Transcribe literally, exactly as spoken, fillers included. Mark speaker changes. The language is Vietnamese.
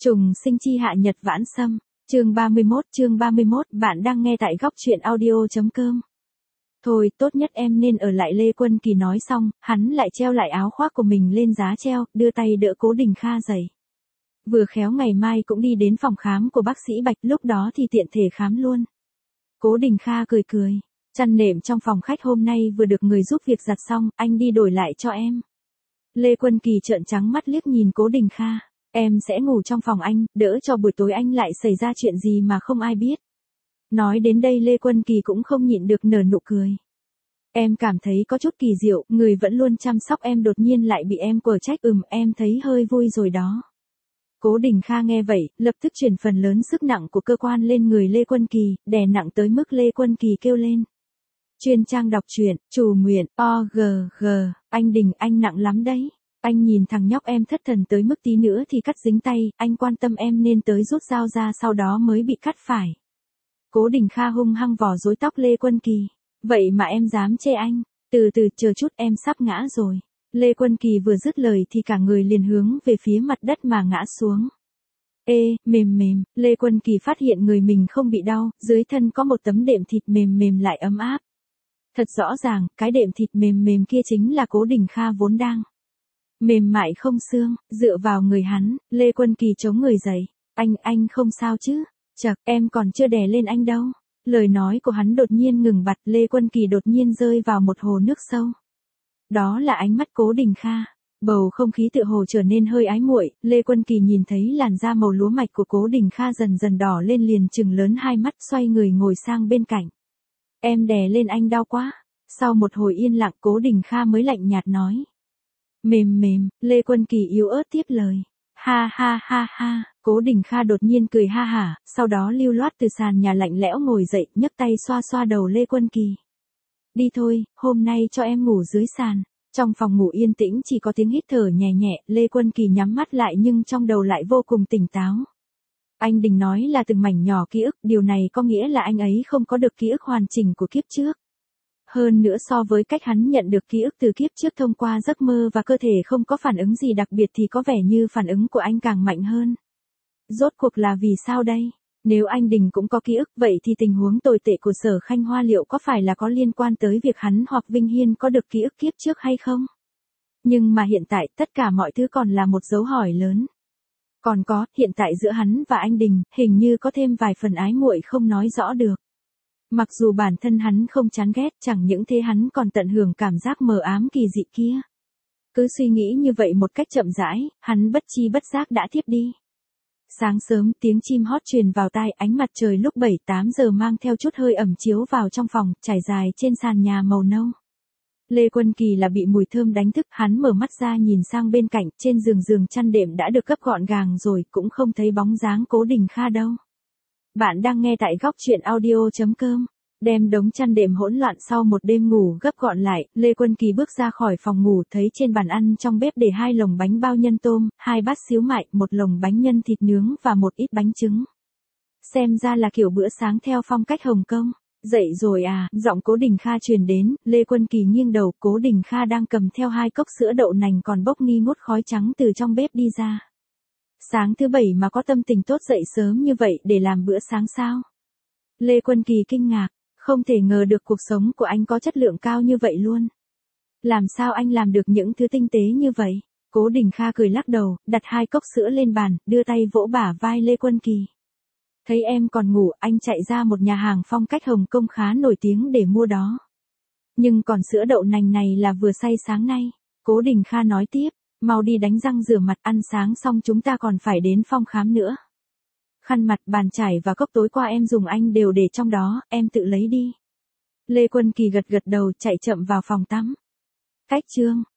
Speaker 1: Trùng sinh chi hạ nhật vãn sâm, chương ba mươi mốt, chương ba mươi mốt, bạn đang nghe tại góc truyện audio.com. Thôi, tốt nhất em nên ở lại. Lê Quân Kỳ nói xong, hắn lại treo lại áo khoác của mình lên giá treo, đưa tay đỡ Cố Đình Kha dậy. Vừa khéo ngày mai cũng đi đến phòng khám của bác sĩ Bạch, lúc đó thì tiện thể khám luôn. Cố Đình Kha cười cười, chăn nệm trong phòng khách hôm nay vừa được người giúp việc giặt xong, anh đi đổi lại cho em. Lê Quân Kỳ trợn trắng mắt liếc nhìn Cố Đình Kha. Em sẽ ngủ trong phòng anh, đỡ cho buổi tối anh lại xảy ra chuyện gì mà không ai biết. Nói đến đây Lê Quân Kỳ cũng không nhịn được nở nụ cười. Em cảm thấy có chút kỳ diệu, người vẫn luôn chăm sóc em đột nhiên lại bị em quở trách. Ừm, em thấy hơi vui rồi đó. Cố Đình Kha nghe vậy, lập tức chuyển phần lớn sức nặng của cơ quan lên người Lê Quân Kỳ, đè nặng tới mức Lê Quân Kỳ kêu lên. Chuyên trang đọc truyện, Trù Nguyện, o giê giê, anh Đình anh nặng lắm đấy. Anh nhìn thằng nhóc em thất thần tới mức tí nữa thì cắt dính tay, anh quan tâm em nên tới rút dao ra sau đó mới bị cắt phải. Cố Đình Kha hung hăng vò rối tóc Lê Quân Kỳ. Vậy mà em dám chê anh, từ từ chờ chút em sắp ngã rồi. Lê Quân Kỳ vừa dứt lời thì cả người liền hướng về phía mặt đất mà ngã xuống. Ê, mềm mềm, Lê Quân Kỳ phát hiện người mình không bị đau, dưới thân có một tấm đệm thịt mềm mềm lại ấm áp. Thật rõ ràng, cái đệm thịt mềm mềm kia chính là Cố Đình Kha vốn đang mềm mại không xương, dựa vào người hắn, Lê Quân Kỳ chống người dậy. Anh, anh không sao chứ? Chậc, em còn chưa đè lên anh đâu. Lời nói của hắn đột nhiên ngừng bặt, Lê Quân Kỳ đột nhiên rơi vào một hồ nước sâu. Đó là ánh mắt Cố Đình Kha. Bầu không khí tựa hồ trở nên hơi ái muội, Lê Quân Kỳ nhìn thấy làn da màu lúa mạch của Cố Đình Kha dần dần đỏ lên liền trừng lớn hai mắt xoay người ngồi sang bên cạnh. Em đè lên anh đau quá. Sau một hồi yên lặng Cố Đình Kha mới lạnh nhạt nói. Mềm mềm, Lê Quân Kỳ yếu ớt tiếp lời. Ha ha ha ha, Cố Đình Kha đột nhiên cười ha hả, sau đó lưu loát từ sàn nhà lạnh lẽo ngồi dậy, nhấc tay xoa xoa đầu Lê Quân Kỳ. Đi thôi, hôm nay cho em ngủ dưới sàn. Trong phòng ngủ yên tĩnh chỉ có tiếng hít thở nhẹ nhẹ, Lê Quân Kỳ nhắm mắt lại nhưng trong đầu lại vô cùng tỉnh táo. Anh Đình nói là từng mảnh nhỏ ký ức, điều này có nghĩa là anh ấy không có được ký ức hoàn chỉnh của kiếp trước. Hơn nữa so với cách hắn nhận được ký ức từ kiếp trước thông qua giấc mơ và cơ thể không có phản ứng gì đặc biệt thì có vẻ như phản ứng của anh càng mạnh hơn. Rốt cuộc là vì sao đây? Nếu anh Đình cũng có ký ức vậy thì tình huống tồi tệ của Sở Khanh Hoa liệu có phải là có liên quan tới việc hắn hoặc Vinh Hiên có được ký ức kiếp trước hay không? Nhưng mà hiện tại tất cả mọi thứ còn là một dấu hỏi lớn. Còn có, hiện tại giữa hắn và anh Đình, hình như có thêm vài phần ái muội không nói rõ được. Mặc dù bản thân hắn không chán ghét, chẳng những thế hắn còn tận hưởng cảm giác mờ ám kỳ dị kia. Cứ suy nghĩ như vậy một cách chậm rãi, hắn bất chi bất giác đã thiếp đi. Sáng sớm, tiếng chim hót truyền vào tai, ánh mặt trời lúc bảy tám giờ mang theo chút hơi ẩm chiếu vào trong phòng, trải dài trên sàn nhà màu nâu. Lê Quân Kỳ là bị mùi thơm đánh thức, hắn mở mắt ra nhìn sang bên cạnh, trên giường giường chăn đệm đã được gấp gọn gàng rồi, cũng không thấy bóng dáng Cố Đình Kha đâu. Bạn đang nghe tại góc truyện audio.com. Đem đống chăn đệm hỗn loạn sau một đêm ngủ gấp gọn lại, Lê Quân Kỳ bước ra khỏi phòng ngủ thấy trên bàn ăn trong bếp để hai lồng bánh bao nhân tôm, hai bát xíu mại, một lồng bánh nhân thịt nướng và một ít bánh trứng. Xem ra là kiểu bữa sáng theo phong cách Hồng Kông. Dậy rồi à, giọng Cố Đình Kha truyền đến, Lê Quân Kỳ nghiêng đầu, Cố Đình Kha đang cầm theo hai cốc sữa đậu nành còn bốc nghi ngút khói trắng từ trong bếp đi ra. Sáng thứ bảy mà có tâm tình tốt dậy sớm như vậy để làm bữa sáng sao? Lê Quân Kỳ kinh ngạc, không thể ngờ được cuộc sống của anh có chất lượng cao như vậy luôn. Làm sao anh làm được những thứ tinh tế như vậy? Cố Đình Kha cười lắc đầu, đặt hai cốc sữa lên bàn, đưa tay vỗ bả vai Lê Quân Kỳ. Thấy em còn ngủ, anh chạy ra một nhà hàng phong cách Hồng Kông khá nổi tiếng để mua đó. Nhưng còn sữa đậu nành này là vừa xay sáng nay. Cố Đình Kha nói tiếp. Mau đi đánh răng rửa mặt, ăn sáng xong chúng ta còn phải đến phòng khám nữa. Khăn mặt, bàn chải và cốc tối qua em dùng anh đều để trong đó, em tự lấy đi. Lê Quân Kỳ gật gật đầu chạy chậm vào phòng tắm. Cách chương